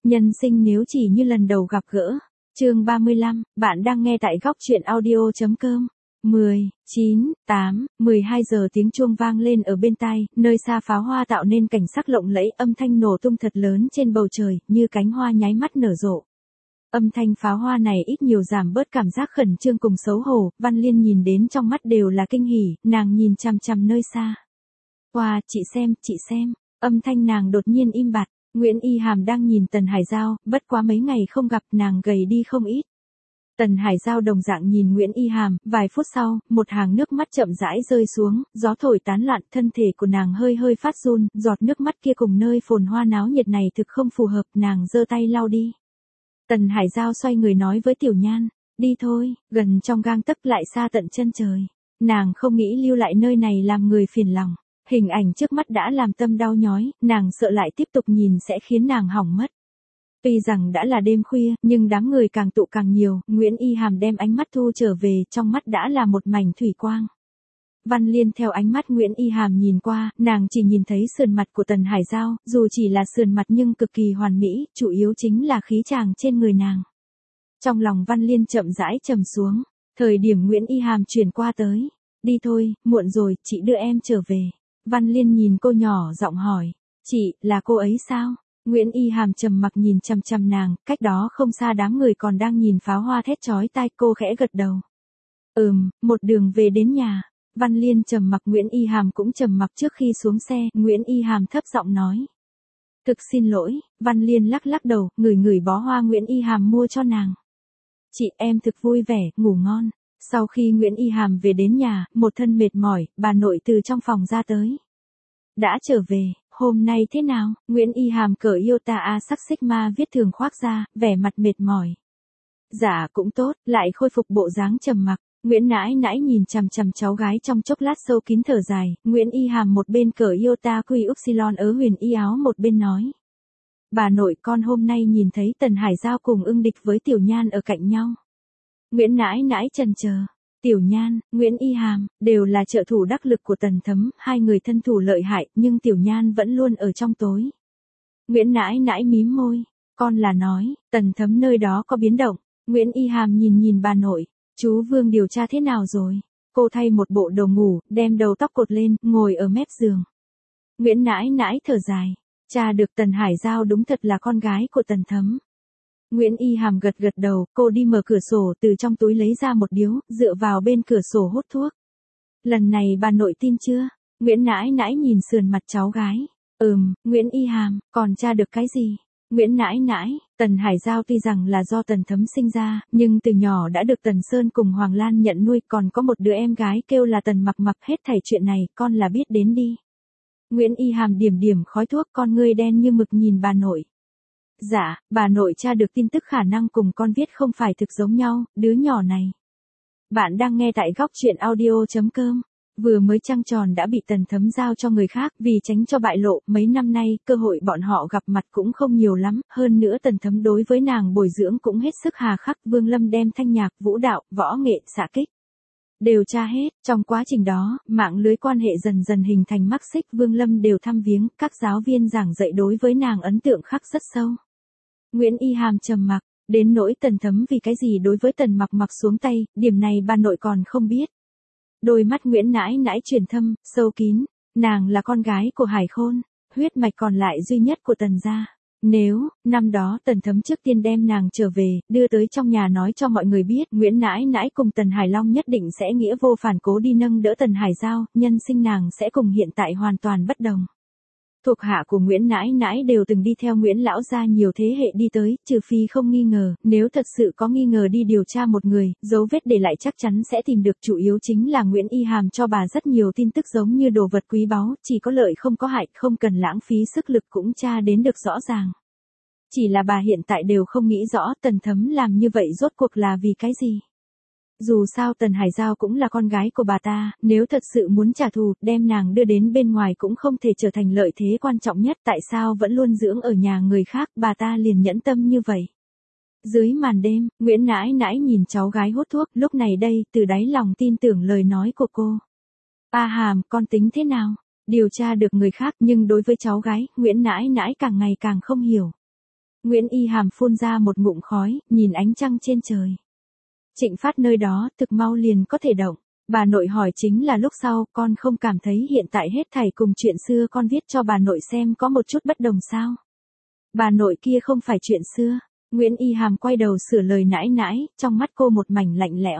Nhân sinh nếu chỉ như lần đầu gặp gỡ. Chương 35, bạn đang nghe tại góc truyện audio.com. 10, 9, 8, 12 giờ tiếng chuông vang lên ở bên tai, nơi xa pháo hoa tạo nên cảnh sắc lộng lẫy, âm thanh nổ tung thật lớn trên bầu trời, như cánh hoa nháy mắt nở rộ. Âm thanh pháo hoa này ít nhiều giảm bớt cảm giác khẩn trương cùng xấu hổ, Văn Liên nhìn đến trong mắt đều là kinh hỉ, nàng nhìn chằm chằm nơi xa. Wow, chị xem, âm thanh nàng đột nhiên im bặt. Nguyễn Y Hàm đang nhìn Tần Hải Giao, bất quá mấy ngày không gặp nàng gầy đi không ít. Tần Hải Giao đồng dạng nhìn Nguyễn Y Hàm, vài phút sau, một hàng nước mắt chậm rãi rơi xuống, gió thổi tán loạn, thân thể của nàng hơi hơi phát run, giọt nước mắt kia cùng nơi phồn hoa náo nhiệt này thực không phù hợp, nàng giơ tay lau đi. Tần Hải Giao xoay người nói với Tiểu Nhan, đi thôi, gần trong gang tấc lại xa tận chân trời. Nàng không nghĩ lưu lại nơi này làm người phiền lòng. Hình ảnh trước mắt đã làm tâm đau nhói, nàng sợ lại tiếp tục nhìn sẽ khiến nàng hỏng mất. Tuy rằng đã là đêm khuya, nhưng đám người càng tụ càng nhiều, Nguyễn Y Hàm đem ánh mắt thu trở về, trong mắt đã là một mảnh thủy quang. Văn Liên theo ánh mắt Nguyễn Y Hàm nhìn qua, nàng chỉ nhìn thấy sườn mặt của Tần Hải Giao, dù chỉ là sườn mặt nhưng cực kỳ hoàn mỹ, chủ yếu chính là khí chàng trên người nàng. Trong lòng Văn Liên chậm rãi trầm xuống, thời điểm Nguyễn Y Hàm chuyển qua tới. Đi thôi, muộn rồi, chị đưa em trở về. Văn Liên nhìn cô nhỏ giọng hỏi, chị, là cô ấy sao? Nguyễn Y Hàm trầm mặc nhìn chằm chằm nàng, cách đó không xa đám người còn đang nhìn pháo hoa thét chói tai, cô khẽ gật đầu. Một đường về đến nhà. Văn Liên trầm mặc, Nguyễn Y Hàm cũng trầm mặc. Trước khi xuống xe, Nguyễn Y Hàm thấp giọng nói. Thực xin lỗi, Văn Liên lắc lắc đầu, ngửi bó hoa Nguyễn Y Hàm mua cho nàng. Chị, em thực vui vẻ, ngủ ngon. Sau khi Nguyễn Y Hàm về đến nhà, một thân mệt mỏi, bà nội từ trong phòng ra tới. Đã trở về, hôm nay thế nào? Nguyễn Y Hàm cởi Iota A sắc Sigma viết thường khoác ra, vẻ mặt mệt mỏi. Dạ cũng tốt, lại khôi phục bộ dáng trầm mặc. Nguyễn nãi nãi nhìn chằm chằm cháu gái trong chốc lát sâu kín thở dài, Nguyễn Y Hàm một bên cởi Iota Quy Upsilon ớ huyền y áo một bên nói. Bà nội, con hôm nay nhìn thấy Tần Hải Giao cùng Ưng Địch với Tiểu Nhan ở cạnh nhau. Nguyễn nãi nãi chần chờ. Tiểu Nhan, Nguyễn Y Hàm, đều là trợ thủ đắc lực của Tần Thấm, hai người thân thủ lợi hại, nhưng Tiểu Nhan vẫn luôn ở trong tối. Nguyễn nãi nãi mím môi, con là nói, Tần Thấm nơi đó có biến động. Nguyễn Y Hàm nhìn bà nội, chú Vương điều tra thế nào rồi? Cô thay một bộ đồ ngủ, đem đầu tóc cột lên, ngồi ở mép giường. Nguyễn nãi nãi thở dài, tra được Tần Hải Giao đúng thật là con gái của Tần Thấm. Nguyễn Y Hàm gật đầu, cô đi mở cửa sổ, từ trong túi lấy ra một điếu, dựa vào bên cửa sổ hút thuốc. Lần này bà nội tin chưa? Nguyễn nãi nãi nhìn sườn mặt cháu gái. Nguyễn Y Hàm, còn tra được cái gì? Nguyễn nãi nãi, Tần Hải Giao tuy rằng là do Tần Thấm sinh ra, nhưng từ nhỏ đã được Tần Sơn cùng Hoàng Lan nhận nuôi, còn có một đứa em gái kêu là Tần Mặc Mặc, hết thảy chuyện này, con là biết đến đi. Nguyễn Y Hàm điểm khói thuốc, con ngươi đen như mực nhìn bà nội. Dạ, bà nội tra được tin tức khả năng cùng con viết không phải thực giống nhau, đứa nhỏ này. Bạn đang nghe tại góc truyện audio.com. Vừa mới trăng tròn đã bị Tần Thấm giao cho người khác, vì tránh cho bại lộ, mấy năm nay, cơ hội bọn họ gặp mặt cũng không nhiều lắm, hơn nữa Tần Thấm đối với nàng bồi dưỡng cũng hết sức hà khắc, Vương Lâm đem thanh nhạc, vũ đạo, võ nghệ, xạ kích. Đều tra hết, trong quá trình đó, mạng lưới quan hệ dần dần hình thành mắc xích, Vương Lâm đều thăm viếng, các giáo viên giảng dạy đối với nàng ấn tượng khắc rất sâu. Nguyễn Y Hàm trầm mặc, đến nỗi Tần Thấm vì cái gì đối với Tần Mặc Mặc xuống tay, điểm này bà nội còn không biết. Đôi mắt Nguyễn nãi nãi chuyển thâm, sâu kín, nàng là con gái của Hải Khôn, huyết mạch còn lại duy nhất của Tần gia. Nếu, năm đó Tần Thấm trước tiên đem nàng trở về, đưa tới trong nhà nói cho mọi người biết, Nguyễn nãi nãi cùng Tần Hải Long nhất định sẽ nghĩa vô phản cố đi nâng đỡ Tần Hải Giao, nhân sinh nàng sẽ cùng hiện tại hoàn toàn bất đồng. Thuộc hạ của Nguyễn nãi nãi đều từng đi theo Nguyễn lão gia nhiều thế hệ đi tới, trừ phi không nghi ngờ, nếu thật sự có nghi ngờ đi điều tra một người, dấu vết để lại chắc chắn sẽ tìm được, chủ yếu chính là Nguyễn Y Hàm cho bà rất nhiều tin tức giống như đồ vật quý báu, chỉ có lợi không có hại, không cần lãng phí sức lực cũng tra đến được rõ ràng. Chỉ là bà hiện tại đều không nghĩ rõ Tần Thấm làm như vậy rốt cuộc là vì cái gì. Dù sao Tần Hải Giao cũng là con gái của bà ta, nếu thật sự muốn trả thù, đem nàng đưa đến bên ngoài cũng không thể trở thành lợi thế quan trọng nhất, tại sao vẫn luôn dưỡng ở nhà người khác, bà ta liền nhẫn tâm như vậy. Dưới màn đêm, Nguyễn nãi nãi nhìn cháu gái hút thuốc, lúc này đây, từ đáy lòng tin tưởng lời nói của cô. A Hàm, con tính thế nào? Điều tra được người khác, nhưng đối với cháu gái, Nguyễn nãi nãi càng ngày càng không hiểu. Nguyễn Y Hàm phun ra một ngụm khói, nhìn ánh trăng trên trời. Trịnh Phát nơi đó, thực mau liền có thể động. Bà nội hỏi chính là lúc sau, con không cảm thấy hiện tại hết thảy cùng chuyện xưa con viết cho bà nội xem có một chút bất đồng sao? Bà nội kia không phải chuyện xưa. Nguyễn Y Hàm quay đầu sửa lời nãi nãi, trong mắt cô một mảnh lạnh lẽo.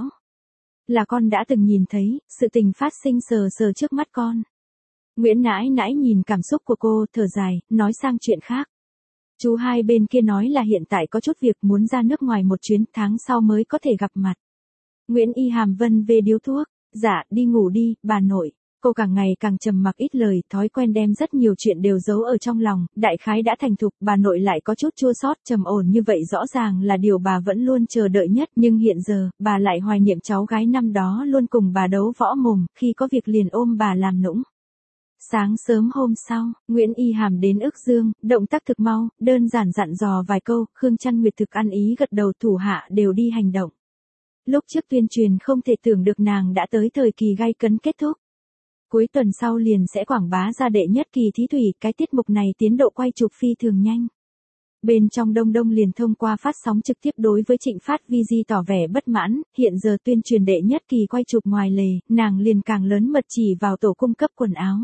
Là con đã từng nhìn thấy, sự tình phát sinh sờ sờ trước mắt con. Nguyễn nãi nãi nhìn cảm xúc của cô, thở dài, nói sang chuyện khác. Chú hai bên kia nói là hiện tại có chút việc muốn ra nước ngoài một chuyến, tháng sau mới có thể gặp mặt. Nguyễn Y Hàm vân về điếu thuốc. Dạ, đi ngủ đi, bà nội. Cô càng ngày càng trầm mặc ít lời, thói quen đem rất nhiều chuyện đều giấu ở trong lòng, đại khái đã thành thục, bà nội lại có chút chua xót, trầm ổn như vậy rõ ràng là điều bà vẫn luôn chờ đợi nhất, nhưng hiện giờ, bà lại hoài niệm cháu gái năm đó luôn cùng bà đấu võ mồm, khi có việc liền ôm bà làm nũng. Sáng sớm hôm sau, Nguyễn Y Hàm đến Ức Dương, động tác thực mau, đơn giản dặn dò vài câu, Khương Trăn Nguyệt thực ăn ý gật đầu, thủ hạ đều đi hành động. Lúc trước tuyên truyền không thể tưởng được nàng đã tới thời kỳ gay cấn kết thúc. Cuối tuần sau liền sẽ quảng bá ra đệ nhất kỳ thí thủy, cái tiết mục này tiến độ quay chụp phi thường nhanh. Bên trong Đông Đông liền thông qua phát sóng trực tiếp đối với Trịnh Phát VG tỏ vẻ bất mãn, hiện giờ tuyên truyền đệ nhất kỳ quay chụp ngoài lề, nàng liền càng lớn mật chỉ vào tổ cung cấp quần áo.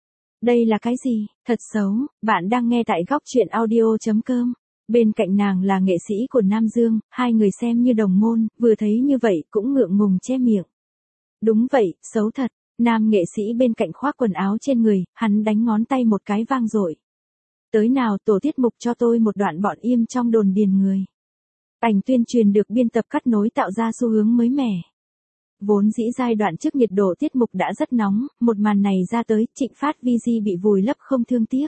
Đây là cái gì? Thật xấu, bạn đang nghe tại góc truyện audio.com. Bên cạnh nàng là nghệ sĩ của Nam Dương, hai người xem như đồng môn, vừa thấy như vậy cũng ngượng ngùng che miệng. Đúng vậy, xấu thật. Nam nghệ sĩ bên cạnh khoác quần áo trên người, hắn đánh ngón tay một cái vang dội. Tới nào tổ tiết mục cho tôi một đoạn bọn im trong đồn điền người. Ảnh tuyên truyền được biên tập cắt nối tạo ra xu hướng mới mẻ. Vốn dĩ giai đoạn trước nhiệt độ tiết mục đã rất nóng, một màn này ra tới, Trịnh Phát VG bị vùi lấp không thương tiếc.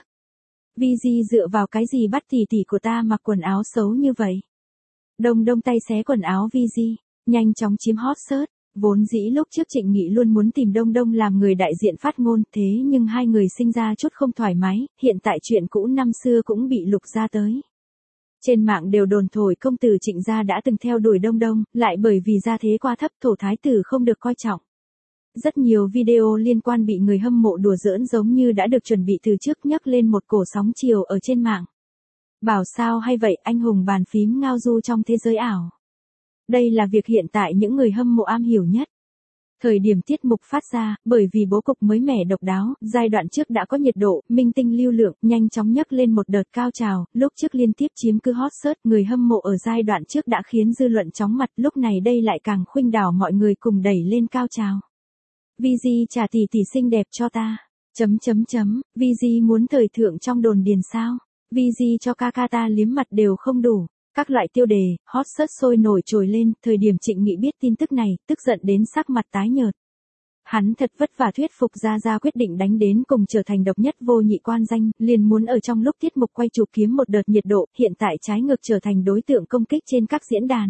VG dựa vào cái gì bắt tỷ tỷ của ta mặc quần áo xấu như vậy? Đông Đông tay xé quần áo VG, nhanh chóng chiếm hot search. Vốn dĩ lúc trước Trịnh Nghị luôn muốn tìm Đông Đông làm người đại diện phát ngôn, thế nhưng hai người sinh ra chút không thoải mái, hiện tại chuyện cũ năm xưa cũng bị lục ra tới. Trên mạng đều đồn thổi công tử Trịnh gia đã từng theo đuổi Đông Đông, lại bởi vì gia thế quá thấp thổ thái tử không được coi trọng. Rất nhiều video liên quan bị người hâm mộ đùa giỡn giống như đã được chuẩn bị từ trước, nhấc lên một cổ sóng chiều ở trên mạng. Bảo sao hay vậy, anh hùng bàn phím ngao du trong thế giới ảo. Đây là việc hiện tại những người hâm mộ am hiểu nhất. Thời điểm tiết mục phát ra, bởi vì bố cục mới mẻ độc đáo, giai đoạn trước đã có nhiệt độ, minh tinh lưu lượng, nhanh chóng nhấc lên một đợt cao trào, lúc trước liên tiếp chiếm cứ hot search, người hâm mộ ở giai đoạn trước đã khiến dư luận chóng mặt, lúc này đây lại càng khuynh đảo mọi người cùng đẩy lên cao trào. VG trả tỷ tỷ xinh đẹp cho ta. VG muốn thời thượng trong đồn điền sao? VG cho ca ca ta liếm mặt đều không đủ. Các loại tiêu đề, hot search sôi nổi trồi lên, thời điểm Trịnh Nghị biết tin tức này, tức giận đến sắc mặt tái nhợt. Hắn thật vất vả thuyết phục ra quyết định đánh đến cùng trở thành độc nhất vô nhị quan danh, liền muốn ở trong lúc tiết mục quay chụp kiếm một đợt nhiệt độ, hiện tại trái ngược trở thành đối tượng công kích trên các diễn đàn.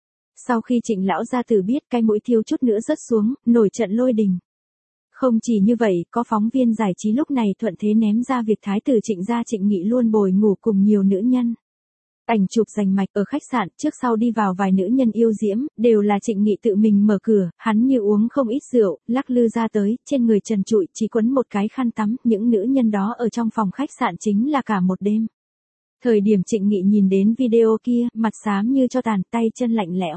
Sau khi Trịnh lão gia tử biết, cái mũi thiếu chút nữa rớt xuống, nổi trận lôi đình. Không chỉ như vậy, có phóng viên giải trí lúc này thuận thế ném ra việc thái tử Trịnh gia Trịnh Nghị luôn bồi ngủ cùng nhiều nữ nhân. Ảnh chụp rành mạch ở khách sạn, trước sau đi vào vài nữ nhân yêu diễm, đều là Trịnh Nghị tự mình mở cửa, hắn như uống không ít rượu, lắc lư ra tới, trên người trần trụi, chỉ quấn một cái khăn tắm, những nữ nhân đó ở trong phòng khách sạn chính là cả một đêm. Thời điểm Trịnh Nghị nhìn đến video kia, mặt xám như cho tàn, tay chân lạnh lẽo.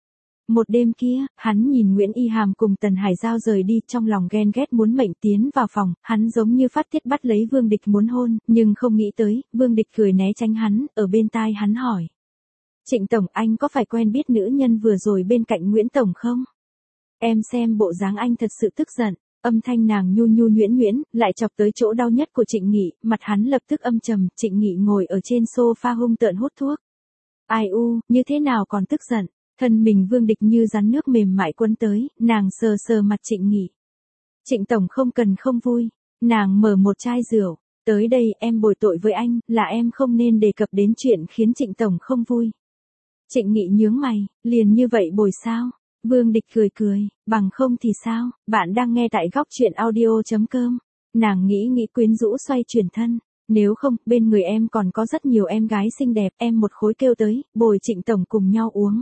Một đêm kia, hắn nhìn Nguyễn Y Hàm cùng Tần Hải Giao rời đi, trong lòng ghen ghét muốn mệnh tiến vào phòng, hắn giống như phát tiết bắt lấy Vương Địch muốn hôn, nhưng không nghĩ tới, Vương Địch cười né tránh hắn, ở bên tai hắn hỏi. Trịnh Tổng, anh có phải quen biết nữ nhân vừa rồi bên cạnh Nguyễn Tổng không? Em xem bộ dáng anh thật sự tức giận, âm thanh nàng nhu nhu nhuyễn nhuyễn, lại chọc tới chỗ đau nhất của Trịnh Nghị, mặt hắn lập tức âm trầm, Trịnh Nghị ngồi ở trên sofa hung tợn hút thuốc. Ai u, như thế nào còn tức giận? Thân mình Vương Địch như rắn nước mềm mại quấn tới, nàng sờ sờ mặt Trịnh Nghị. Trịnh Tổng không cần không vui, nàng mở một chai rượu, tới đây em bồi tội với anh, là em không nên đề cập đến chuyện khiến Trịnh Tổng không vui. Trịnh Nghị nhướng mày, liền như vậy bồi sao? Vương Địch cười cười, bằng không thì sao? Bạn đang nghe tại góc truyện audio.com. Nàng nghĩ quyến rũ xoay chuyển thân. Nếu không, bên người em còn có rất nhiều em gái xinh đẹp, em một khối kêu tới, bồi Trịnh Tổng cùng nhau uống.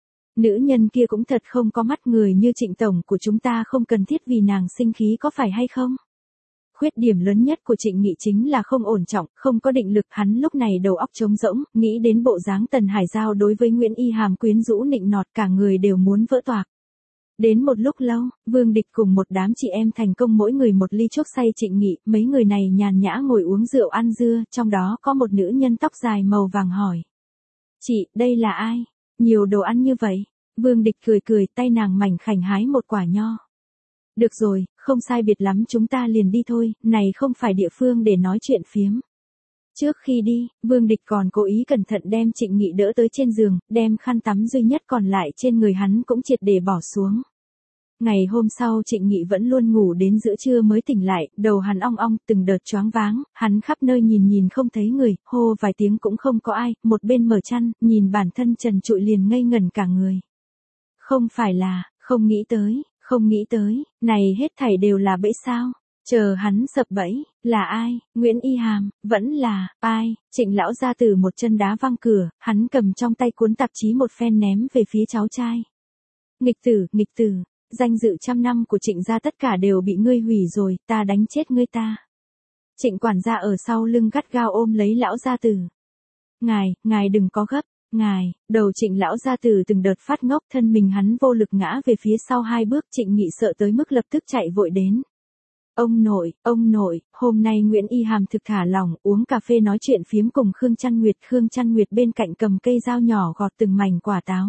Nữ nhân kia cũng thật không có mắt, người như Trịnh Tổng của chúng ta không cần thiết vì nàng sinh khí có phải hay không? khuyết điểm lớn nhất của Trịnh Nghị chính là không ổn trọng, không có định lực, hắn lúc này đầu óc trống rỗng, nghĩ đến bộ dáng Tần Hải Giao đối với Nguyễn Y Hàm quyến rũ nịnh nọt, cả người đều muốn vỡ toạc. Đến một lúc lâu, Vương Địch cùng một đám chị em thành công mỗi người một ly chuốc say Trịnh Nghị, mấy người này nhàn nhã ngồi uống rượu ăn dưa, trong đó có một nữ nhân tóc dài màu vàng hỏi. Chị, đây là ai? Nhiều đồ ăn như vậy. Vương Địch cười cười, tay nàng mảnh khảnh hái một quả nho. Được rồi, không sai biệt lắm, chúng ta liền đi thôi, này không phải địa phương để nói chuyện phiếm. Trước khi đi, Vương Địch còn cố ý cẩn thận đem Trịnh Nghị đỡ tới trên giường, đem khăn tắm duy nhất còn lại trên người hắn cũng triệt để bỏ xuống. Ngày hôm sau Trịnh Nghị vẫn luôn ngủ đến giữa trưa mới tỉnh lại, đầu hắn ong ong, từng đợt choáng váng, hắn khắp nơi nhìn không thấy người, hô vài tiếng cũng không có ai, một bên mở chăn, nhìn bản thân trần trụi liền ngây ngẩn cả người. Không phải là, không nghĩ tới, này hết thảy đều là bẫy sao? Chờ hắn sập bẫy, là ai? Nguyễn Y Hàm, vẫn là, ai? Trịnh lão gia tử một chân đá văng cửa, hắn cầm trong tay cuốn tạp chí một phen ném về phía cháu trai. Nghịch tử, danh dự trăm năm của Trịnh gia tất cả đều bị ngươi hủy rồi, ta đánh chết ngươi ta. Trịnh quản gia ở sau lưng gắt gao ôm lấy lão gia tử. Ngài đừng có gấp. Đầu Trịnh lão gia tử từng đợt phát ngốc, thân mình hắn vô lực ngã về phía sau 2 bước, Trịnh Nghị sợ tới mức lập tức chạy vội đến. Ông nội, hôm nay Nguyễn Y Hàm thực thả lỏng, uống cà phê nói chuyện phiếm cùng Khương Trăn Nguyệt bên cạnh cầm cây dao nhỏ gọt từng mảnh quả táo.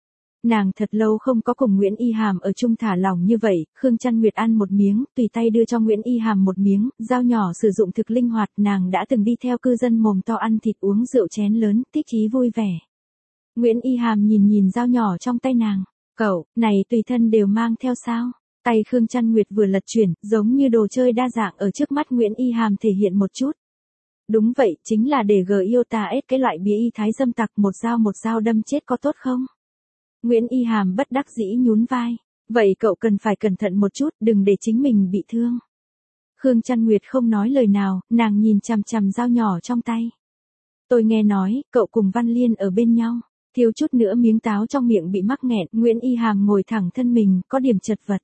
Nàng thật lâu không có cùng Nguyễn Y Hàm ở chung thả lỏng như vậy, Khương Trăn Nguyệt ăn một miếng, tùy tay đưa cho Nguyễn Y Hàm một miếng, dao nhỏ sử dụng thực linh hoạt, nàng đã từng đi theo cư dân mồm to ăn thịt uống rượu chén lớn, thích chí vui vẻ. Nguyễn Y Hàm nhìn dao nhỏ trong tay nàng, cậu, này tùy thân đều mang theo sao? Tay Khương Trăn Nguyệt vừa lật chuyển, giống như đồ chơi đa dạng ở trước mắt Nguyễn Y Hàm thể hiện một chút. Đúng vậy, chính là để yêu ta ết cái loại bía y thái dâm tặc, một dao đâm chết có tốt không? Nguyễn Y Hàm bất đắc dĩ nhún vai. Vậy cậu cần phải cẩn thận một chút, đừng để chính mình bị thương. Khương Trăn Nguyệt không nói lời nào, nàng nhìn chằm chằm dao nhỏ trong tay. Tôi nghe nói, cậu cùng Văn Liên ở bên nhau. Thiếu chút nữa miếng táo trong miệng bị mắc nghẹn, Nguyễn Y Hàm ngồi thẳng thân mình, có điểm chật vật.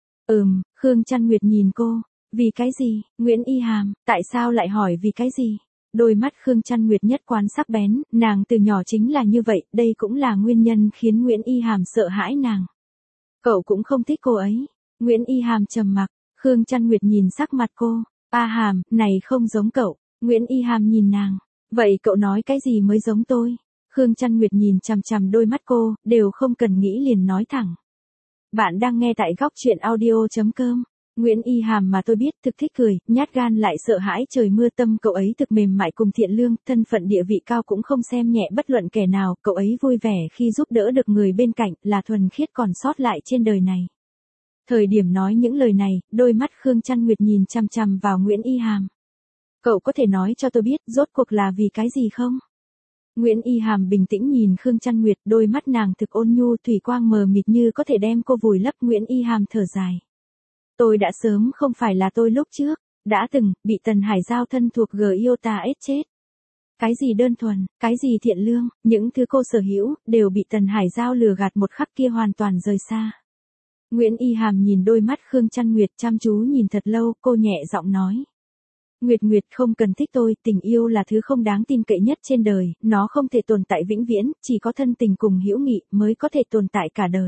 Khương Trăn Nguyệt nhìn cô. Vì cái gì? Nguyễn Y Hàm, tại sao lại hỏi vì cái gì? Đôi mắt Khương Trăn Nguyệt nhất quán sắc bén, nàng từ nhỏ chính là như vậy, đây cũng là nguyên nhân khiến Nguyễn Y Hàm sợ hãi nàng. Cậu cũng không thích cô ấy. Nguyễn Y Hàm trầm mặc, Khương Trăn Nguyệt nhìn sắc mặt cô. A Hàm, này không giống cậu. Nguyễn Y Hàm nhìn nàng. Vậy cậu nói cái gì mới giống tôi? Khương Trăn Nguyệt nhìn chằm chằm đôi mắt cô, đều không cần nghĩ liền nói thẳng. Bạn đang nghe tại góc truyện audio.com. Nguyễn Y Hàm mà tôi biết thực thích cười, nhát gan lại sợ hãi trời mưa, tâm cậu ấy thực mềm mại cùng thiện lương, thân phận địa vị cao cũng không xem nhẹ bất luận kẻ nào, cậu ấy vui vẻ khi giúp đỡ được người bên cạnh, là thuần khiết còn sót lại trên đời này. Thời điểm nói những lời này, đôi mắt Khương Trăn Nguyệt nhìn chằm chằm vào Nguyễn Y Hàm. Cậu có thể nói cho tôi biết, rốt cuộc là vì cái gì không? Nguyễn Y Hàm bình tĩnh nhìn Khương Trăn Nguyệt, đôi mắt nàng thực ôn nhu, thủy quang mờ mịt như có thể đem cô vùi lấp. Nguyễn Y Hàm thở dài. Tôi đã sớm không phải là tôi lúc trước, đã từng, bị Tần Hải Giao thân thuộc yêu ta ết chết. Cái gì đơn thuần, cái gì thiện lương, những thứ cô sở hữu, đều bị Tần Hải Giao lừa gạt một khắc kia hoàn toàn rời xa. Nguyễn Y Hàm nhìn đôi mắt Khương Trăn Nguyệt chăm chú nhìn thật lâu, cô nhẹ giọng nói. Nguyệt không cần thích tôi, tình yêu là thứ không đáng tin cậy nhất trên đời, nó không thể tồn tại vĩnh viễn, chỉ có thân tình cùng hữu nghị mới có thể tồn tại cả đời.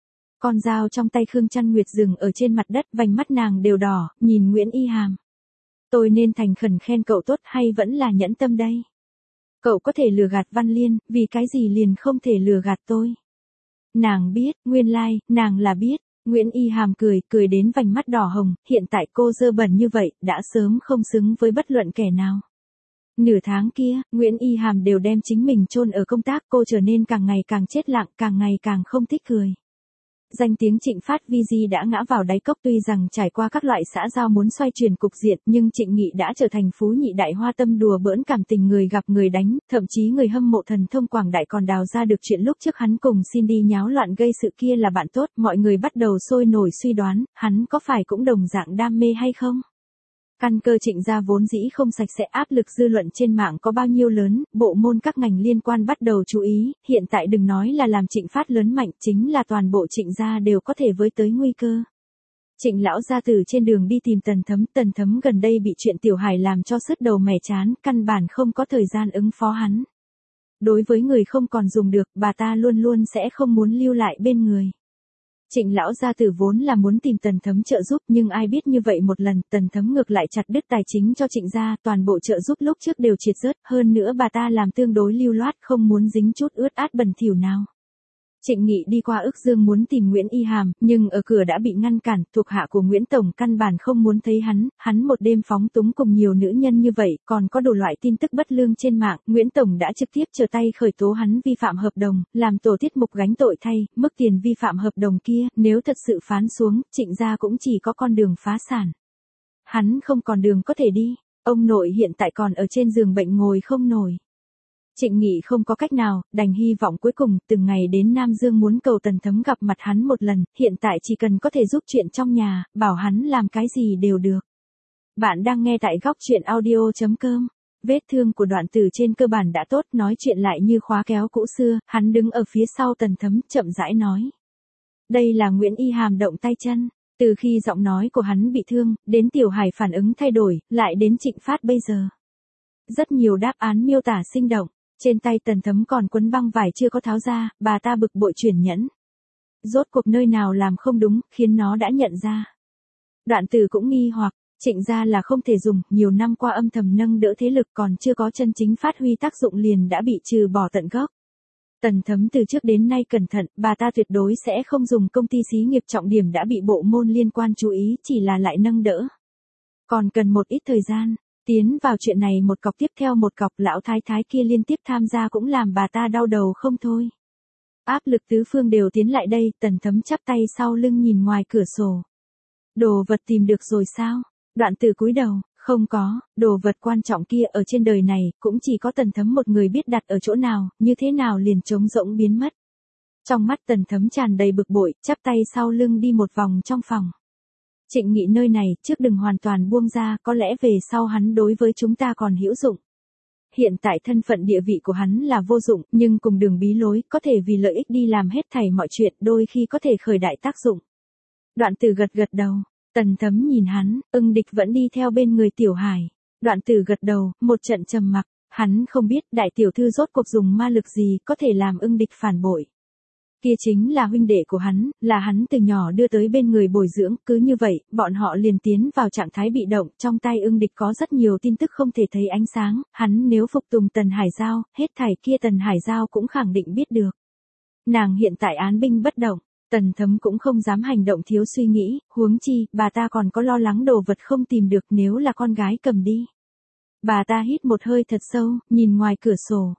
Con dao trong tay Khương Trăn Nguyệt dừng ở trên mặt đất, vành mắt nàng đều đỏ, nhìn Nguyễn Y Hàm. Tôi nên thành khẩn khen cậu tốt hay vẫn là nhẫn tâm đây? Cậu có thể lừa gạt Văn Liên, vì cái gì liền không thể lừa gạt tôi? Nàng biết, nguyên lai, nàng là biết. Nguyễn Y Hàm cười đến vành mắt đỏ hồng, hiện tại cô dơ bẩn như vậy, đã sớm không xứng với bất luận kẻ nào. Nửa tháng kia, Nguyễn Y Hàm đều đem chính mình chôn ở công tác, cô trở nên càng ngày càng chết lặng, càng ngày càng không thích cười. Danh tiếng Trịnh Phát VG đã ngã vào đáy cốc, tuy rằng trải qua các loại xã giao muốn xoay chuyển cục diện, nhưng Trịnh Nghị đã trở thành phú nhị đại hoa tâm đùa bỡn cảm tình người gặp người đánh, thậm chí người hâm mộ thần thông quảng đại còn đào ra được chuyện lúc trước hắn cùng Cindy nháo loạn gây sự kia là bạn tốt, mọi người bắt đầu sôi nổi suy đoán, hắn có phải cũng đồng dạng đam mê hay không? Căn cơ Trịnh gia vốn dĩ không sạch sẽ, áp lực dư luận trên mạng có bao nhiêu lớn, bộ môn các ngành liên quan bắt đầu chú ý, hiện tại đừng nói là làm Trịnh Phát lớn mạnh, chính là toàn bộ Trịnh gia đều có thể với tới nguy cơ. Trịnh lão gia tử trên đường đi tìm Tần Thấm gần đây bị chuyện Tiểu Hải làm cho sứt đầu mẻ chán, căn bản không có thời gian ứng phó hắn. Đối với người không còn dùng được, bà ta luôn luôn sẽ không muốn lưu lại bên người. Trịnh lão gia tử vốn là muốn tìm Tần Thấm trợ giúp, nhưng ai biết như vậy một lần, Tần Thấm ngược lại chặt đứt tài chính cho Trịnh gia, toàn bộ trợ giúp lúc trước đều triệt rớt, hơn nữa bà ta làm tương đối lưu loát, không muốn dính chút ướt át bẩn thỉu nào. Trịnh Nghị đi qua Ức Dương muốn tìm Nguyễn Y Hàm, nhưng ở cửa đã bị ngăn cản, thuộc hạ của Nguyễn Tổng căn bản không muốn thấy hắn một đêm phóng túng cùng nhiều nữ nhân như vậy, còn có đủ loại tin tức bất lương trên mạng, Nguyễn Tổng đã trực tiếp trở tay khởi tố hắn vi phạm hợp đồng, làm tổ tiết mục gánh tội thay, mức tiền vi phạm hợp đồng kia, nếu thật sự phán xuống, Trịnh gia cũng chỉ có con đường phá sản. Hắn không còn đường có thể đi, ông nội hiện tại còn ở trên giường bệnh ngồi không nổi. Trịnh Nghị không có cách nào, đành hy vọng cuối cùng, từng ngày đến Nam Dương muốn cầu Tần Thấm gặp mặt hắn một lần, hiện tại chỉ cần có thể giúp chuyện trong nhà, bảo hắn làm cái gì đều được. Bạn đang nghe tại góc chuyện audio.com. Vết thương của Đoạn Tử trên cơ bản đã tốt, nói chuyện lại như khóa kéo cũ xưa, hắn đứng ở phía sau Tần Thấm, chậm rãi nói. Đây là Nguyễn Y Hàm động tay chân, từ khi giọng nói của hắn bị thương, đến Tiểu Hải phản ứng thay đổi, lại đến Trịnh Phát bây giờ. Rất nhiều đáp án miêu tả sinh động. Trên tay Tần Thấm còn quấn băng vải chưa có tháo ra, bà ta bực bội chuyển nhẫn. Rốt cuộc nơi nào làm không đúng, khiến nó đã nhận ra. Đoạn Tử cũng nghi hoặc, Trịnh gia là không thể dùng, nhiều năm qua âm thầm nâng đỡ thế lực còn chưa có chân chính phát huy tác dụng liền đã bị trừ bỏ tận gốc. Tần Thấm từ trước đến nay cẩn thận, bà ta tuyệt đối sẽ không dùng công ty xí nghiệp trọng điểm đã bị bộ môn liên quan chú ý, chỉ là lại nâng đỡ. Còn cần một ít thời gian. Tiến vào chuyện này một cọc tiếp theo một cọc, lão thái thái kia liên tiếp tham gia cũng làm bà ta đau đầu không thôi. Áp lực tứ phương đều tiến lại đây, Tần Thấm chắp tay sau lưng nhìn ngoài cửa sổ. Đồ vật tìm được rồi sao? Đoạn Tử cúi đầu, không có, đồ vật quan trọng kia ở trên đời này, cũng chỉ có Tần Thấm một người biết đặt ở chỗ nào, như thế nào liền trống rỗng biến mất. Trong mắt Tần Thấm tràn đầy bực bội, chắp tay sau lưng đi một vòng trong phòng. Trịnh Nghị nơi này, trước đừng hoàn toàn buông ra, có lẽ về sau hắn đối với chúng ta còn hữu dụng. Hiện tại thân phận địa vị của hắn là vô dụng, nhưng cùng đường bí lối, có thể vì lợi ích đi làm hết thảy mọi chuyện, đôi khi có thể khởi đại tác dụng. Đoạn Tử gật gật đầu, Tần Thấm nhìn hắn, Ưng Địch vẫn đi theo bên người Tiểu Hải. Đoạn Tử gật đầu, một trận trầm mặc, hắn không biết đại tiểu thư rốt cuộc dùng ma lực gì có thể làm Ưng Địch phản bội. Kia chính là huynh đệ của hắn, là hắn từ nhỏ đưa tới bên người bồi dưỡng, cứ như vậy, bọn họ liền tiến vào trạng thái bị động, trong tay Ưng Địch có rất nhiều tin tức không thể thấy ánh sáng, hắn nếu phục tùng Tần Hải Giao, hết thảy kia Tần Hải Giao cũng khẳng định biết được. Nàng hiện tại án binh bất động, Tần Thấm cũng không dám hành động thiếu suy nghĩ, huống chi, bà ta còn có lo lắng đồ vật không tìm được nếu là con gái cầm đi. Bà ta hít một hơi thật sâu, nhìn ngoài cửa sổ.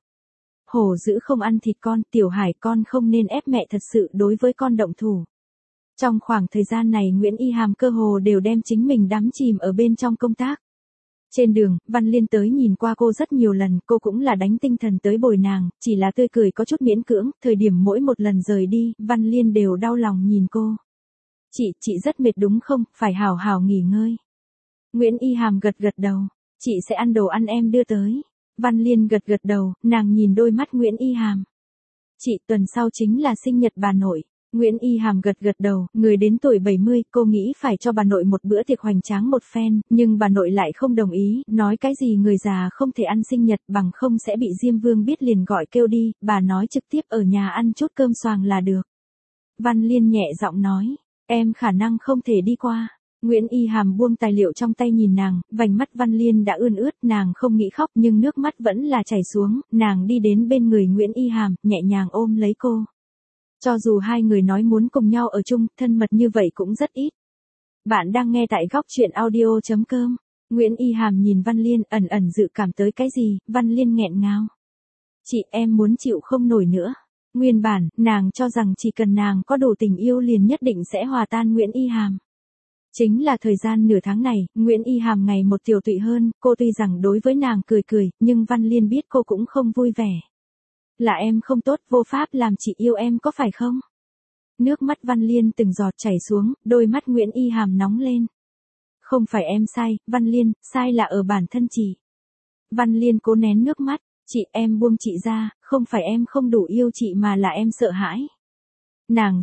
Hổ dữ không ăn thịt con, Tiểu Hải con không nên ép mẹ thật sự đối với con động thủ. Trong khoảng thời gian này Nguyễn Y Hàm cơ hồ đều đem chính mình đắm chìm ở bên trong công tác. Trên đường, Văn Liên tới nhìn qua cô rất nhiều lần, cô cũng là đánh tinh thần tới bồi nàng, chỉ là tươi cười có chút miễn cưỡng, thời điểm mỗi một lần rời đi, Văn Liên đều đau lòng nhìn cô. Chị rất mệt đúng không, phải hào hào nghỉ ngơi. Nguyễn Y Hàm gật gật đầu, chị sẽ ăn đồ ăn em đưa tới. Văn Liên gật gật đầu, nàng nhìn đôi mắt Nguyễn Y Hàm. Chị, tuần sau chính là sinh nhật bà nội. Nguyễn Y Hàm gật gật đầu, người đến tuổi 70, cô nghĩ phải cho bà nội một bữa tiệc hoành tráng một phen, nhưng bà nội lại không đồng ý, nói cái gì người già không thể ăn sinh nhật bằng không sẽ bị Diêm Vương biết liền gọi kêu đi, bà nói trực tiếp ở nhà ăn chút cơm xoàng là được. Văn Liên nhẹ giọng nói, em khả năng không thể đi qua. Nguyễn Y Hàm buông tài liệu trong tay nhìn nàng, vành mắt Văn Liên đã ươn ướt, nàng không nghĩ khóc nhưng nước mắt vẫn là chảy xuống, nàng đi đến bên người Nguyễn Y Hàm, nhẹ nhàng ôm lấy cô. Cho dù hai người nói muốn cùng nhau ở chung, thân mật như vậy cũng rất ít. Bạn đang nghe tại góc chuyện audio.com. Nguyễn Y Hàm nhìn Văn Liên, ẩn ẩn dự cảm tới cái gì, Văn Liên nghẹn ngào. Chị, em muốn chịu không nổi nữa. Nguyên bản, nàng cho rằng chỉ cần nàng có đủ tình yêu liền nhất định sẽ hòa tan Nguyễn Y Hàm. Chính là thời gian nửa tháng này, Nguyễn Y Hàm ngày một tiểu tụy hơn, cô tuy rằng đối với nàng cười cười, nhưng Văn Liên biết cô cũng không vui vẻ. Là em không tốt, vô pháp làm chị yêu em có phải không? Nước mắt Văn Liên từng giọt chảy xuống, đôi mắt Nguyễn Y Hàm nóng lên. Không phải em sai, Văn Liên, sai là ở bản thân chị. Văn Liên cố nén nước mắt, chị em buông chị ra, không phải em không đủ yêu chị mà là em sợ hãi. Nàng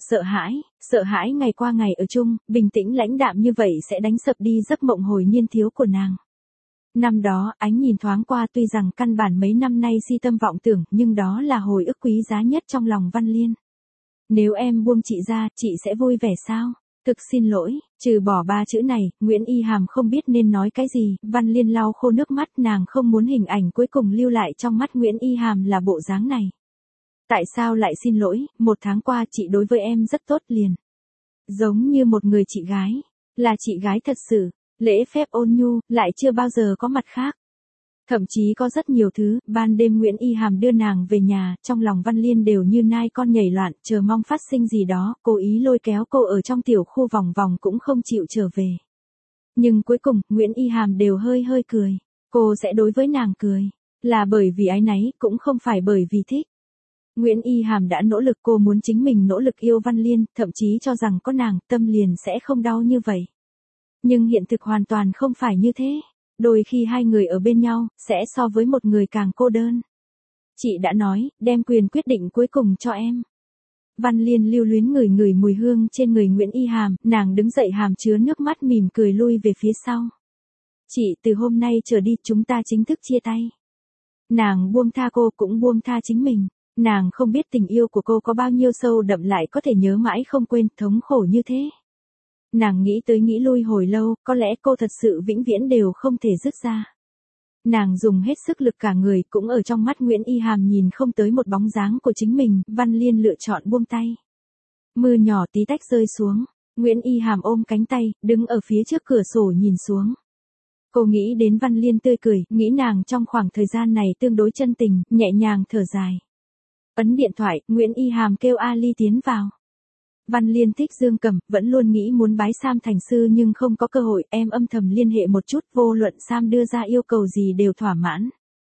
sợ hãi ngày qua ngày ở chung, bình tĩnh lãnh đạm như vậy sẽ đánh sập đi giấc mộng hồi niên thiếu của nàng. Năm đó, ánh nhìn thoáng qua tuy rằng căn bản mấy năm nay si tâm vọng tưởng, nhưng đó là hồi ức quý giá nhất trong lòng Văn Liên. Nếu em buông chị ra, chị sẽ vui vẻ sao? Thực xin lỗi, trừ bỏ 3 chữ này, Nguyễn Y Hàm không biết nên nói cái gì, Văn Liên lau khô nước mắt, nàng không muốn hình ảnh cuối cùng lưu lại trong mắt Nguyễn Y Hàm là bộ dáng này. Tại sao lại xin lỗi, 1 tháng qua chị đối với em rất tốt liền. Giống như một người chị gái, là chị gái thật sự, lễ phép ôn nhu, lại chưa bao giờ có mặt khác. Thậm chí có rất nhiều thứ, ban đêm Nguyễn Y Hàm đưa nàng về nhà, trong lòng Văn Liên đều như nai con nhảy loạn, chờ mong phát sinh gì đó, cố ý lôi kéo cô ở trong tiểu khu vòng vòng cũng không chịu trở về. Nhưng cuối cùng, Nguyễn Y Hàm đều hơi hơi cười. Cô sẽ đối với nàng cười, là bởi vì áy náy, cũng không phải bởi vì thích. Nguyễn Y Hàm đã nỗ lực, cô muốn chính mình nỗ lực yêu Văn Liên, thậm chí cho rằng có nàng, tâm liền sẽ không đau như vậy. Nhưng hiện thực hoàn toàn không phải như thế. Đôi khi hai người ở bên nhau, sẽ so với một người càng cô đơn. Chị đã nói, đem quyền quyết định cuối cùng cho em. Văn Liên lưu luyến ngửi mùi hương trên người Nguyễn Y Hàm, nàng đứng dậy hàm chứa nước mắt mỉm cười lui về phía sau. Chị, từ hôm nay trở đi chúng ta chính thức chia tay. Nàng buông tha cô cũng buông tha chính mình. Nàng không biết tình yêu của cô có bao nhiêu sâu đậm lại có thể nhớ mãi không quên, thống khổ như thế. Nàng nghĩ tới nghĩ lui hồi lâu, có lẽ cô thật sự vĩnh viễn đều không thể dứt ra. Nàng dùng hết sức lực cả người, cũng ở trong mắt Nguyễn Y Hàm nhìn không tới một bóng dáng của chính mình, Văn Liên lựa chọn buông tay. Mưa nhỏ tí tách rơi xuống, Nguyễn Y Hàm ôm cánh tay, đứng ở phía trước cửa sổ nhìn xuống. Cô nghĩ đến Văn Liên tươi cười, nghĩ nàng trong khoảng thời gian này tương đối chân tình, nhẹ nhàng thở dài. Ấn điện thoại, Nguyễn Y Hàm kêu Ali tiến vào. Văn Liên thích Dương Cầm, vẫn luôn nghĩ muốn bái Sam thành sư nhưng không có cơ hội, em âm thầm liên hệ một chút, vô luận Sam đưa ra yêu cầu gì đều thỏa mãn.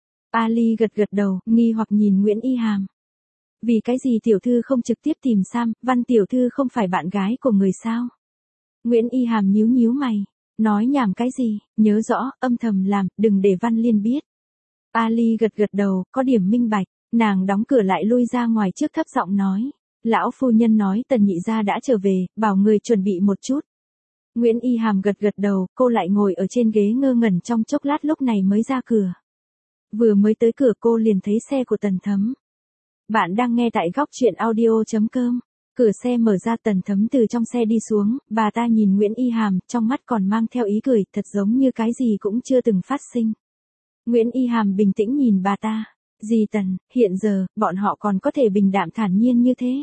Ali gật đầu, nghi hoặc nhìn Nguyễn Y Hàm. Vì cái gì tiểu thư không trực tiếp tìm Sam, Văn tiểu thư không phải bạn gái của người sao? Nguyễn Y Hàm nhíu mày, nói nhảm cái gì, nhớ rõ, âm thầm làm, đừng để Văn Liên biết. Ali gật đầu, có điểm minh bạch, nàng đóng cửa lại lui ra ngoài trước thấp giọng nói. Lão phu nhân nói Tần nhị gia đã trở về, bảo người chuẩn bị một chút. Nguyễn Y Hàm gật đầu, cô lại ngồi ở trên ghế ngơ ngẩn trong chốc lát lúc này mới ra cửa. Vừa mới tới cửa cô liền thấy xe của Tần Thấm. Bạn đang nghe tại góc truyện audio.com. Cửa xe mở ra, Tần Thấm từ trong xe đi xuống, bà ta nhìn Nguyễn Y Hàm, trong mắt còn mang theo ý cười, thật giống như cái gì cũng chưa từng phát sinh. Nguyễn Y Hàm bình tĩnh nhìn bà ta. Dì Tần, hiện giờ, bọn họ còn có thể bình đạm thản nhiên như thế.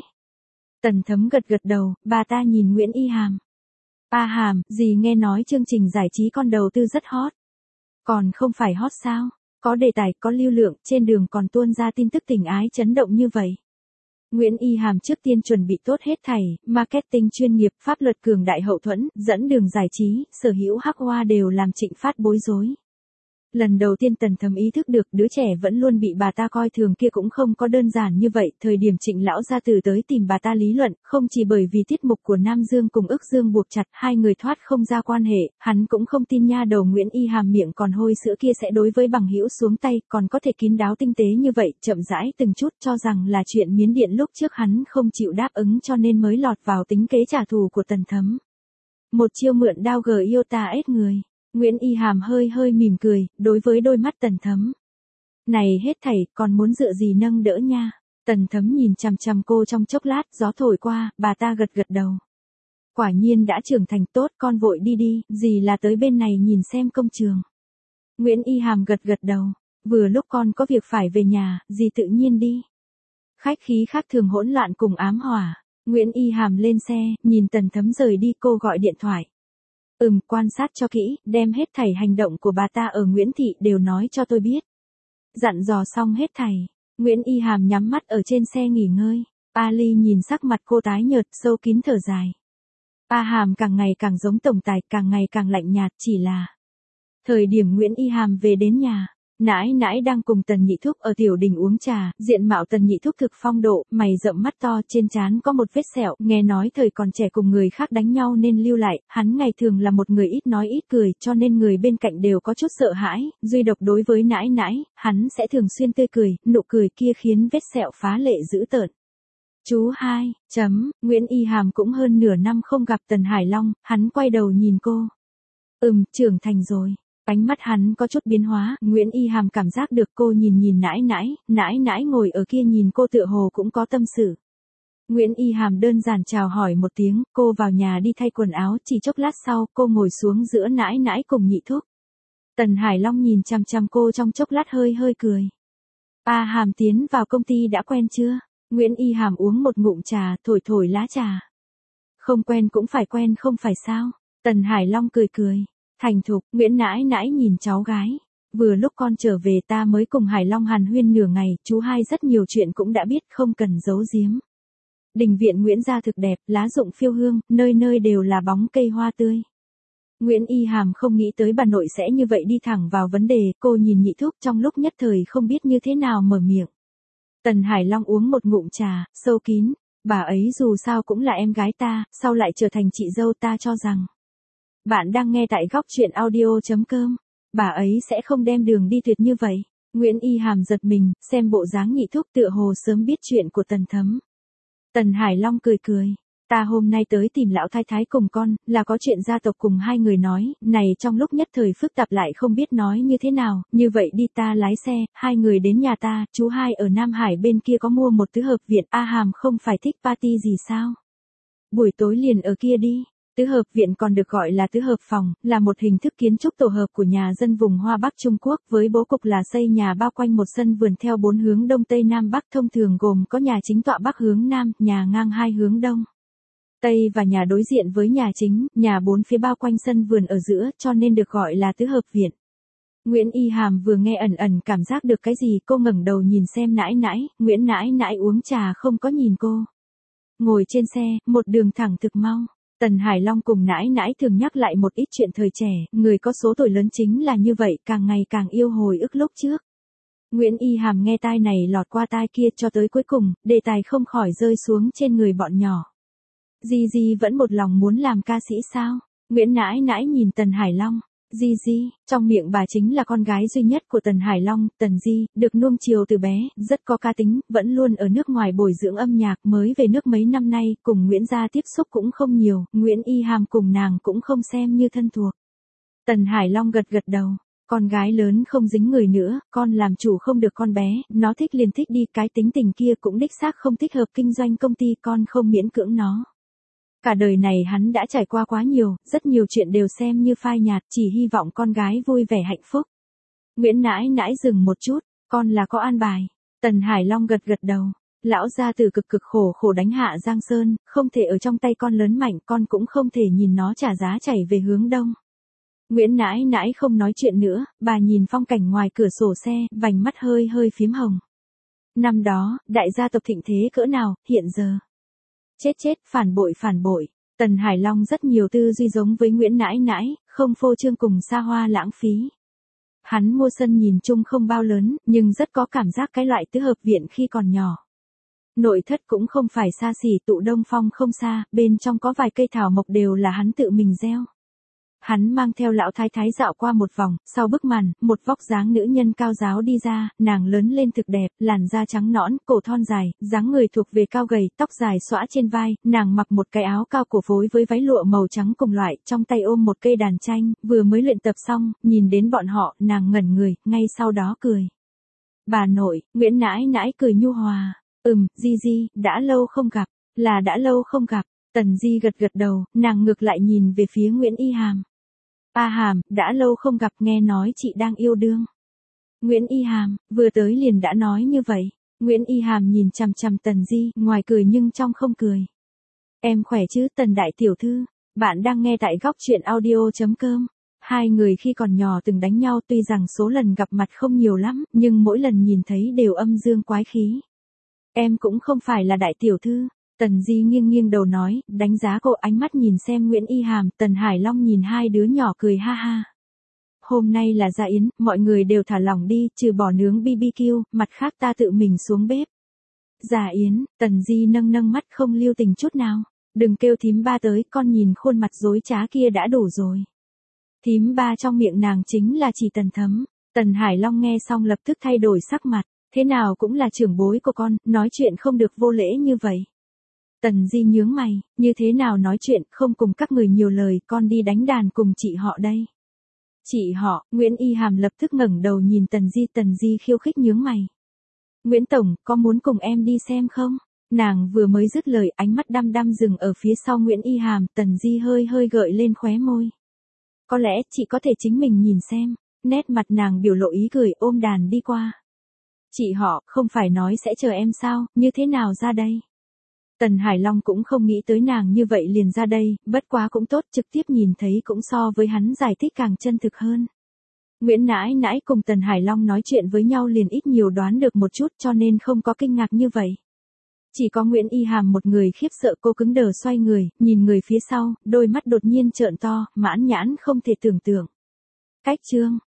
Tần Thấm gật đầu, bà ta nhìn Nguyễn Y Hàm. Hàm, dì nghe nói chương trình giải trí con đầu tư rất hot. Còn không phải hot sao? Có đề tài, có lưu lượng, trên đường còn tuôn ra tin tức tình ái chấn động như vậy. Nguyễn Y Hàm trước tiên chuẩn bị tốt hết thảy, marketing chuyên nghiệp, pháp luật cường đại hậu thuẫn, dẫn đường giải trí, sở hữu hắc hoa đều làm Trịnh Phát bối rối. Lần đầu tiên Tần Thấm ý thức được đứa trẻ vẫn luôn bị bà ta coi thường kia cũng không có đơn giản như vậy, thời điểm Trịnh lão gia tử tới tìm bà ta lý luận, không chỉ bởi vì tiết mục của Nam Dương cùng Ức Dương buộc chặt, hai người thoát không ra quan hệ, hắn cũng không tin nha đầu Nguyễn Y Hàm miệng còn hôi sữa kia sẽ đối với bằng hữu xuống tay, còn có thể kín đáo tinh tế như vậy, chậm rãi từng chút cho rằng là chuyện Miến Điện lúc trước hắn không chịu đáp ứng cho nên mới lọt vào tính kế trả thù của Tần Thấm. Một chiêu mượn đao gờ yêu ta ết người. Nguyễn Y Hàm hơi mỉm cười, đối với đôi mắt Tần Thấm. Này hết thảy, còn muốn dựa gì nâng đỡ nha. Tần Thấm nhìn chằm cô trong chốc lát, gió thổi qua, bà ta gật đầu. Quả nhiên đã trưởng thành tốt, con vội đi, dì là tới bên này nhìn xem công trường. Nguyễn Y Hàm gật đầu, vừa lúc con có việc phải về nhà, dì tự nhiên đi. Khách khí khác thường hỗn loạn cùng ám hỏa. Nguyễn Y Hàm lên xe, nhìn Tần Thấm rời đi, cô gọi điện thoại. Quan sát cho kỹ, đem hết thảy hành động của bà ta ở Nguyễn Thị đều nói cho tôi biết. Dặn dò xong hết thảy, Nguyễn Y Hàm nhắm mắt ở trên xe nghỉ ngơi. Ali nhìn sắc mặt cô tái nhợt, sâu kín thở dài. Hàm càng ngày càng giống tổng tài, càng ngày càng lạnh nhạt, chỉ là. Thời điểm Nguyễn Y Hàm về đến nhà, nãi đang cùng Tần Nhị Thúc ở tiểu đình uống trà, diện mạo Tần Nhị Thúc thực phong độ, mày rậm mắt to, trên trán có một vết sẹo, nghe nói thời còn trẻ cùng người khác đánh nhau nên lưu lại, hắn ngày thường là một người ít nói ít cười, cho nên người bên cạnh đều có chút sợ hãi, duy độc đối với nãi, hắn sẽ thường xuyên tươi cười, nụ cười kia khiến vết sẹo phá lệ dữ tợn. Chú hai, Nguyễn Y Hàm cũng hơn nửa năm không gặp Tần Hải Long, hắn quay đầu nhìn cô. Trưởng thành rồi. Ánh mắt hắn có chút biến hóa, Nguyễn Y Hàm cảm giác được cô nhìn nãi nãi ngồi ở kia nhìn cô tựa hồ cũng có tâm sự. Nguyễn Y Hàm đơn giản chào hỏi một tiếng, cô vào nhà đi thay quần áo, chỉ chốc lát sau, cô ngồi xuống giữa nãi nãi cùng nhị thúc. Tần Hải Long nhìn chằm chằm cô trong chốc lát hơi cười. Hàm tiến vào công ty đã quen chưa? Nguyễn Y Hàm uống một ngụm trà, thổi lá trà. Không quen cũng phải quen không phải sao? Tần Hải Long cười. Thành thục, Nguyễn nãi nãi nhìn cháu gái. Vừa lúc con trở về ta mới cùng Hải Long hàn huyên nửa ngày, chú hai rất nhiều chuyện cũng đã biết không cần giấu giếm. Đình viện Nguyễn gia thực đẹp, lá rụng phiêu hương, nơi nơi đều là bóng cây hoa tươi. Nguyễn Y Hàm không nghĩ tới bà nội sẽ như vậy đi thẳng vào vấn đề, cô nhìn nhị thúc trong lúc nhất thời không biết như thế nào mở miệng. Tần Hải Long uống một ngụm trà, sâu kín, bà ấy dù sao cũng là em gái ta, sau lại trở thành chị dâu ta cho rằng. Bạn đang nghe tại góc truyện audio.com, bà ấy sẽ không đem đường đi tuyệt như vậy. Nguyễn Y Hàm giật mình, xem bộ dáng nhị thúc tựa hồ sớm biết chuyện của Tần Thấm. Tần Hải Long cười. Ta hôm nay tới tìm lão thái thái cùng con, là có chuyện gia tộc cùng hai người nói, này trong lúc nhất thời phức tạp lại không biết nói như thế nào, như vậy đi ta lái xe, hai người đến nhà ta, chú hai ở Nam Hải bên kia có mua một tứ hợp viện, Hàm không phải thích party gì sao? Buổi tối liền ở kia đi. Tứ hợp viện còn được gọi là tứ hợp phòng, là một hình thức kiến trúc tổ hợp của nhà dân vùng Hoa Bắc Trung Quốc với bố cục là xây nhà bao quanh một sân vườn theo 4 hướng Đông Tây Nam Bắc, thông thường gồm có nhà chính tọa Bắc hướng Nam, nhà ngang 2 hướng Đông Tây và nhà đối diện với nhà chính, nhà 4 phía bao quanh sân vườn ở giữa, cho nên được gọi là tứ hợp viện. Nguyễn Y Hàm vừa nghe ẩn cảm giác được cái gì, cô ngẩng đầu nhìn xem nãi nãi, Nguyễn nãi nãi uống trà không có nhìn cô. Ngồi trên xe, một đường thẳng thực mau. Tần Hải Long cùng nãi nãi thường nhắc lại một ít chuyện thời trẻ, người có số tuổi lớn chính là như vậy, càng ngày càng yêu hồi ức lúc trước. Nguyễn Y Hàm nghe tai này lọt qua tai kia cho tới cuối cùng, đề tài không khỏi rơi xuống trên người bọn nhỏ. Di vẫn một lòng muốn làm ca sĩ sao? Nguyễn nãi nãi nhìn Tần Hải Long. Di, trong miệng bà chính là con gái duy nhất của Tần Hải Long, Tần Di, được nuông chiều từ bé, rất có cá tính, vẫn luôn ở nước ngoài bồi dưỡng âm nhạc, mới về nước mấy năm nay, cùng Nguyễn gia tiếp xúc cũng không nhiều, Nguyễn Y Hàm cùng nàng cũng không xem như thân thuộc. Tần Hải Long gật đầu, con gái lớn không dính người nữa, con làm chủ không được con bé, nó thích liền thích đi, cái tính tình kia cũng đích xác không thích hợp kinh doanh công ty, con không miễn cưỡng nó. Cả đời này hắn đã trải qua quá nhiều, rất nhiều chuyện đều xem như phai nhạt, chỉ hy vọng con gái vui vẻ hạnh phúc. Nguyễn nãi nãi dừng một chút, con là có an bài. Tần Hải Long gật đầu. Lão gia tử cực khổ đánh hạ Giang Sơn, không thể ở trong tay con lớn mạnh, con cũng không thể nhìn nó trả giá chảy về hướng đông. Nguyễn nãi nãi không nói chuyện nữa, bà nhìn phong cảnh ngoài cửa sổ xe, vành mắt hơi phím hồng. Năm đó, đại gia tộc thịnh thế cỡ nào, hiện giờ. Chết, phản bội. Tần Hải Long rất nhiều tư duy giống với Nguyễn nãi nãi, không phô trương cùng xa hoa lãng phí. Hắn mua sân nhìn chung không bao lớn, nhưng rất có cảm giác cái loại tứ hợp viện khi còn nhỏ. Nội thất cũng không phải xa xỉ, tụ Đông Phong không xa, bên trong có vài cây thảo mộc đều là hắn tự mình gieo. Hắn mang theo lão thái thái dạo qua một vòng, sau bức màn, một vóc dáng nữ nhân cao ráo đi ra, nàng lớn lên thực đẹp, làn da trắng nõn, cổ thon dài, dáng người thuộc về cao gầy, tóc dài xõa trên vai, nàng mặc một cái áo cao cổ phối với váy lụa màu trắng cùng loại, trong tay ôm một cây đàn tranh, vừa mới luyện tập xong, nhìn đến bọn họ, nàng ngẩn người, ngay sau đó cười. Bà nội, Nguyễn nãi nãi cười nhu hòa, Di, đã lâu không gặp, là đã lâu không gặp. Tần Di gật đầu, nàng ngược lại nhìn về phía Nguyễn Y Hàm. Hàm, đã lâu không gặp, nghe nói chị đang yêu đương. Nguyễn Y Hàm, vừa tới liền đã nói như vậy. Nguyễn Y Hàm nhìn chằm Tần Di, ngoài cười nhưng trong không cười. Em khỏe chứ Tần đại tiểu thư, bạn đang nghe tại góc truyện audio.com. Hai người khi còn nhỏ từng đánh nhau, tuy rằng số lần gặp mặt không nhiều lắm, nhưng mỗi lần nhìn thấy đều âm dương quái khí. Em cũng không phải là đại tiểu thư. Tần Di nghiêng đầu nói, đánh giá cô, ánh mắt nhìn xem Nguyễn Y Hàm, Tần Hải Long nhìn hai đứa nhỏ cười ha ha. Hôm nay là gia yến, mọi người đều thả lỏng đi, trừ bỏ nướng BBQ, mặt khác ta tự mình xuống bếp. Gia yến, Tần Di nâng mắt không lưu tình chút nào. Đừng kêu thím ba tới, con nhìn khuôn mặt dối trá kia đã đủ rồi. Thím ba trong miệng nàng chính là chỉ Tần Thấm. Tần Hải Long nghe xong lập tức thay đổi sắc mặt. Thế nào cũng là trưởng bối của con, nói chuyện không được vô lễ như vậy. Tần Di nhướng mày, như thế nào nói chuyện, không cùng các người nhiều lời, con đi đánh đàn cùng chị họ đây. Chị họ, Nguyễn Y Hàm lập tức ngẩng đầu nhìn Tần Di khiêu khích nhướng mày. Nguyễn Tổng, có muốn cùng em đi xem không? Nàng vừa mới dứt lời, ánh mắt đăm đăm dừng ở phía sau Nguyễn Y Hàm, Tần Di hơi hơi gợi lên khóe môi. Có lẽ chị có thể chính mình nhìn xem. Nét mặt nàng biểu lộ ý cười, ôm đàn đi qua. Chị họ, không phải nói sẽ chờ em sao, như thế nào ra đây? Tần Hải Long cũng không nghĩ tới nàng như vậy liền ra đây, bất quá cũng tốt, trực tiếp nhìn thấy cũng so với hắn giải thích càng chân thực hơn. Nguyễn Nãi Nãi cùng Tần Hải Long nói chuyện với nhau liền ít nhiều đoán được một chút cho nên không có kinh ngạc như vậy. Chỉ có Nguyễn Y Hàm một người khiếp sợ, cô cứng đờ xoay người, nhìn người phía sau, đôi mắt đột nhiên trợn to, mãn nhãn không thể tưởng tượng. Cách chương